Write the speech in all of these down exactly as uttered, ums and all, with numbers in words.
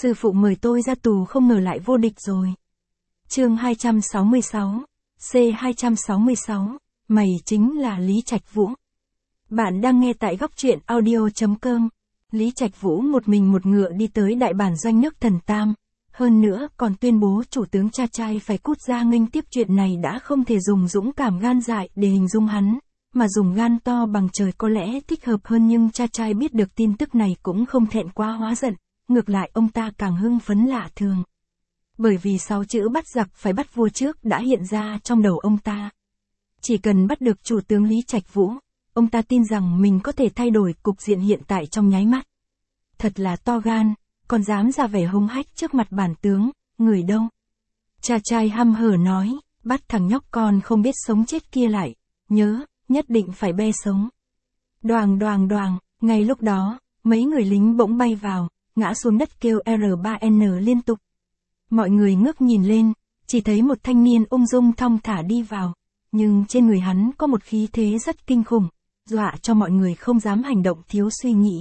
Sư phụ mời tôi ra tù không ngờ lại vô địch rồi. Chương hai trăm sáu mươi sáu, C hai trăm sáu mươi sáu, mày chính là Lý Trạch Vũ. Bạn đang nghe tại góc truyện audio chấm com. Lý Trạch Vũ một mình một ngựa đi tới đại bản doanh nước Thần Tam. Hơn nữa còn tuyên bố chủ tướng cha trai phải cút ra nghênh tiếp. Chuyện này đã không thể dùng dũng cảm gan dại để hình dung hắn, mà dùng gan to bằng trời có lẽ thích hợp hơn, nhưng cha trai biết được tin tức này cũng không thẹn quá hóa giận, ngược lại ông ta càng hưng phấn lạ thường. Bởi vì sáu chữ bắt giặc phải bắt vua trước đã hiện ra trong đầu ông ta. Chỉ cần bắt được chủ tướng Lý Trạch Vũ, ông ta tin rằng mình có thể thay đổi cục diện hiện tại trong nháy mắt. Thật là to gan, còn dám ra vẻ hung hách trước mặt bản tướng, người đâu? Cha trai hăm hở nói, bắt thằng nhóc con không biết sống chết kia lại, nhớ, nhất định phải be sống. Đoàng đoàng đoàng, ngay lúc đó, mấy người lính bỗng bay vào, ngã xuống đất kêu R ba N liên tục. Mọi người ngước nhìn lên, chỉ thấy một thanh niên ung dung thong thả đi vào, nhưng trên người hắn có một khí thế rất kinh khủng, dọa cho mọi người không dám hành động thiếu suy nghĩ.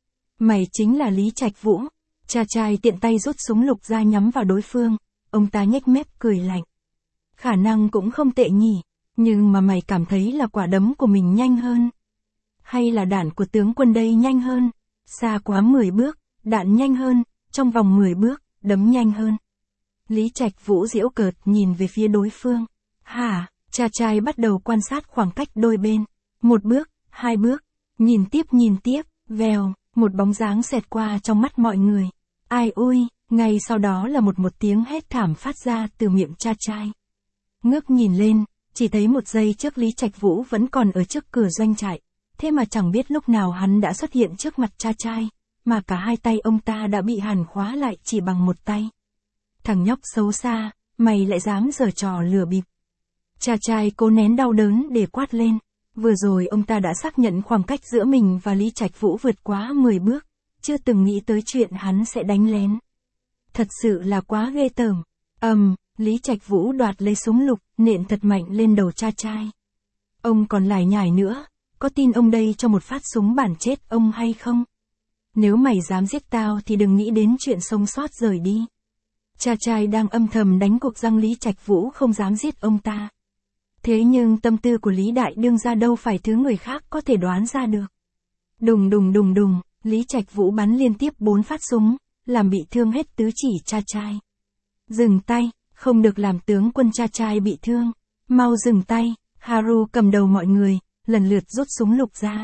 Mày chính là Lý Trạch Vũ. Cha trai tiện tay rút súng lục ra nhắm vào đối phương, ông ta nhếch mép cười lạnh. Khả năng cũng không tệ nhỉ, nhưng mà mày cảm thấy là quả đấm của mình nhanh hơn? Hay là đạn của tướng quân đây nhanh hơn? Xa quá mười bước, đạn nhanh hơn, trong vòng mười bước, đấm nhanh hơn. Lý Trạch Vũ giễu cợt nhìn về phía đối phương. Hả? Cha trai bắt đầu quan sát khoảng cách đôi bên. Một bước, hai bước, nhìn tiếp nhìn tiếp, vèo, một bóng dáng xẹt qua trong mắt mọi người. Ai ui, ngay sau đó là một một tiếng hét thảm phát ra từ miệng cha trai. Ngước nhìn lên, chỉ thấy một giây trước Lý Trạch Vũ vẫn còn ở trước cửa doanh trại, thế mà chẳng biết lúc nào hắn đã xuất hiện trước mặt cha trai, mà cả hai tay ông ta đã bị hàn khóa lại chỉ bằng một tay. Thằng nhóc xấu xa, mày lại dám giở trò lừa bịp. Cha trai cố nén đau đớn để quát lên, vừa rồi ông ta đã xác nhận khoảng cách giữa mình và Lý Trạch Vũ vượt quá mười bước, chưa từng nghĩ tới chuyện hắn sẽ đánh lén. Thật sự là quá ghê tởm. Ầm, um, Lý Trạch Vũ đoạt lấy súng lục, nện thật mạnh lên đầu cha trai. Ông còn lải nhải nữa, có tin ông đây cho một phát súng bản chết ông hay không? Nếu mày dám giết tao thì đừng nghĩ đến chuyện sống sót rời đi. Cha trai đang âm thầm đánh cuộc rằng Lý Trạch Vũ không dám giết ông ta. Thế nhưng tâm tư của Lý Đại Đương ra đâu phải thứ người khác có thể đoán ra được. Đùng đùng đùng đùng, Lý Trạch Vũ bắn liên tiếp bốn phát súng, làm bị thương hết tứ chỉ cha trai. Dừng tay, không được làm tướng quân cha trai bị thương. Mau dừng tay, Haru cầm đầu mọi người, lần lượt rút súng lục ra.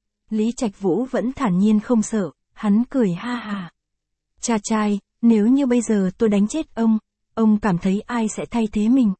Lý Trạch Vũ vẫn thản nhiên không sợ, hắn cười ha hà. Cha trai, nếu như bây giờ tôi đánh chết ông, ông cảm thấy ai sẽ thay thế mình?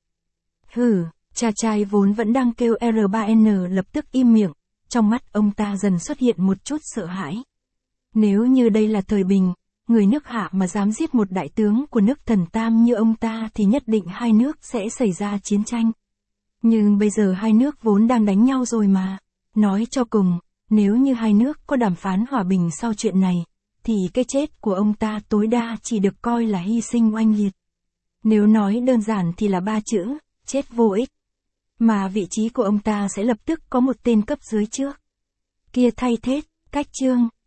Hừ, cha trai vốn vẫn đang kêu R ba N lập tức im miệng, trong mắt ông ta dần xuất hiện một chút sợ hãi. Nếu như đây là thời bình, người nước Hạ mà dám giết một đại tướng của nước Thần Tam như ông ta thì nhất định hai nước sẽ xảy ra chiến tranh. Nhưng bây giờ hai nước vốn đang đánh nhau rồi mà. Nói cho cùng, nếu như hai nước có đàm phán hòa bình sau chuyện này, thì cái chết của ông ta tối đa chỉ được coi là hy sinh oanh liệt. Nếu nói đơn giản thì là ba chữ, chết vô ích. Mà vị trí của ông ta sẽ lập tức có một tên cấp dưới trước. Kia thay thế, cách chương.